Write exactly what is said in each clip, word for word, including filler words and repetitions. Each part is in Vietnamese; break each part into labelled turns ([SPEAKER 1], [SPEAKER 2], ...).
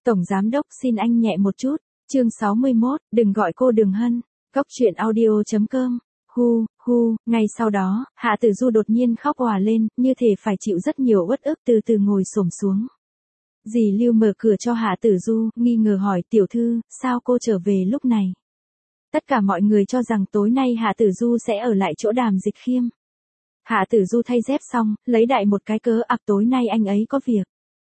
[SPEAKER 1] Tổng giám đốc xin anh nhẹ một chút. Chương sáu mươi mốt, đừng gọi cô Đường Hân. Cốc truyện audio chấm com. Hu, hu, ngay sau đó, Hạ Tử Du đột nhiên khóc òa lên, như thể phải chịu rất nhiều uất ức từ từ ngồi xổm xuống. Dì Lưu mở cửa cho Hạ Tử Du, nghi ngờ hỏi tiểu thư, sao cô trở về lúc này? Tất cả mọi người cho rằng tối nay Hạ Tử Du sẽ ở lại chỗ Đàm Dịch Khiêm. Hạ Tử Du thay dép xong, lấy đại một cái cớ ặc tối nay anh ấy có việc.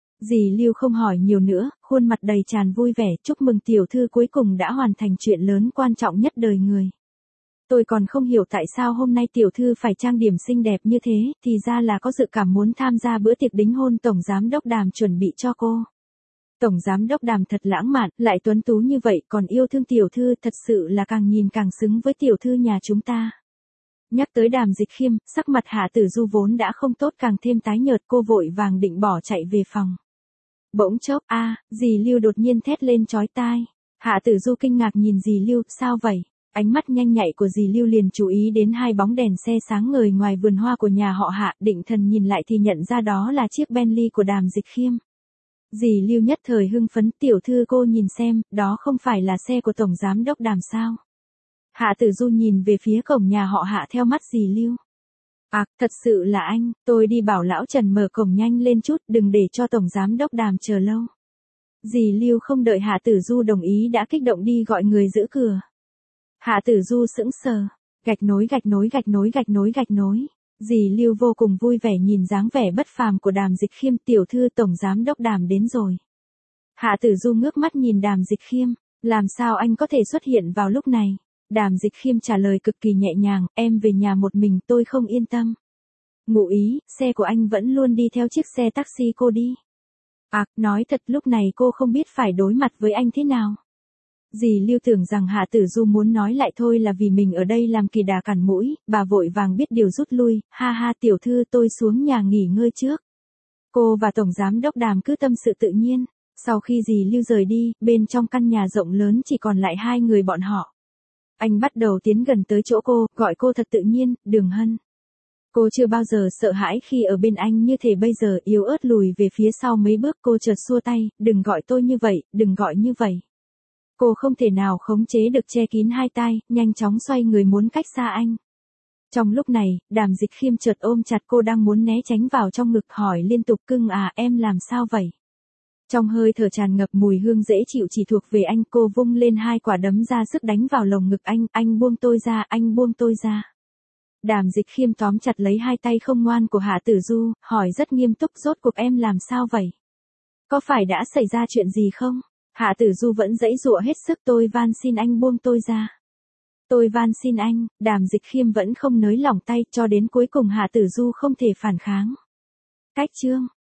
[SPEAKER 1] Dì Lưu không hỏi nhiều nữa, khuôn mặt đầy tràn vui vẻ, chúc mừng tiểu thư cuối cùng đã hoàn thành chuyện lớn quan trọng nhất đời người. Tôi còn không hiểu tại sao hôm nay tiểu thư phải trang điểm xinh đẹp như thế, thì ra là có dự cảm muốn tham gia bữa tiệc đính hôn Tổng Giám Đốc Đàm chuẩn bị cho cô. Tổng Giám Đốc Đàm thật lãng mạn, lại tuấn tú như vậy, còn yêu thương tiểu thư, thật sự là càng nhìn càng xứng với tiểu thư nhà chúng ta. Nhắc tới Đàm Dịch Khiêm, sắc mặt Hạ Tử Du vốn đã không tốt càng thêm tái nhợt, cô vội vàng định bỏ chạy về phòng. Bỗng chốc, a, à, dì Lưu đột nhiên thét lên chói tai. Hạ Tử Du kinh ngạc nhìn dì Lưu, sao vậy? Ánh mắt nhanh nhạy của dì Lưu liền chú ý đến hai bóng đèn xe sáng ngời ngoài vườn hoa của nhà họ Hạ, định thần nhìn lại thì nhận ra đó là chiếc Bentley của Đàm Dịch Khiêm. Dì Lưu nhất thời hưng phấn, tiểu thư cô nhìn xem, đó không phải là xe của Tổng Giám Đốc Đàm sao? Hạ Tử Du nhìn về phía cổng nhà họ Hạ theo mắt dì Lưu. À, thật sự là anh, tôi đi bảo lão Trần mở cổng nhanh lên chút, đừng để cho Tổng Giám Đốc Đàm chờ lâu. Dì Lưu không đợi Hạ Tử Du đồng ý đã kích động đi gọi người giữ cửa. Hạ Tử Du sững sờ, gạch nối gạch nối gạch nối gạch nối gạch nối. Dì Lưu vô cùng vui vẻ nhìn dáng vẻ bất phàm của Đàm Dịch Khiêm, tiểu thư Tổng Giám Đốc Đàm đến rồi. Hạ Tử Du ngước mắt nhìn Đàm Dịch Khiêm, làm sao anh có thể xuất hiện vào lúc này? Đàm Dịch Khiêm trả lời cực kỳ nhẹ nhàng, em về nhà một mình tôi không yên tâm. Ngụ ý, xe của anh vẫn luôn đi theo chiếc xe taxi cô đi. À, nói thật lúc này cô không biết phải đối mặt với anh thế nào. Dì Lưu tưởng rằng Hạ Tử Du muốn nói lại thôi là vì mình ở đây làm kỳ đà cản mũi, bà vội vàng biết điều rút lui, ha ha tiểu thư tôi xuống nhà nghỉ ngơi trước. Cô và Tổng Giám Đốc Đàm cứ tâm sự tự nhiên, sau khi dì Lưu rời đi, bên trong căn nhà rộng lớn chỉ còn lại hai người bọn họ. Anh bắt đầu tiến gần tới chỗ cô, gọi cô thật tự nhiên, Đường Hân. Cô chưa bao giờ sợ hãi khi ở bên anh như thể bây giờ yếu ớt lùi về phía sau mấy bước, cô chợt xua tay, đừng gọi tôi như vậy, đừng gọi như vậy. Cô không thể nào khống chế được che kín hai tai, nhanh chóng xoay người muốn cách xa anh. Trong lúc này, Đàm Dịch Khiêm chợt ôm chặt cô đang muốn né tránh vào trong ngực hỏi liên tục cưng à em làm sao vậy? Trong hơi thở tràn ngập mùi hương dễ chịu chỉ thuộc về anh, cô vung lên hai quả đấm ra sức đánh vào lồng ngực anh, anh buông tôi ra, anh buông tôi ra. Đàm Dịch Khiêm tóm chặt lấy hai tay không ngoan của Hạ Tử Du, hỏi rất nghiêm túc rốt cuộc em làm sao vậy? Có phải đã xảy ra chuyện gì không? Hạ Tử Du vẫn giãy giụa hết sức, tôi van xin anh buông tôi ra. Tôi van xin anh, Đàm Dịch Khiêm vẫn không nới lỏng tay cho đến cuối cùng Hạ Tử Du không thể phản kháng. Cách chương.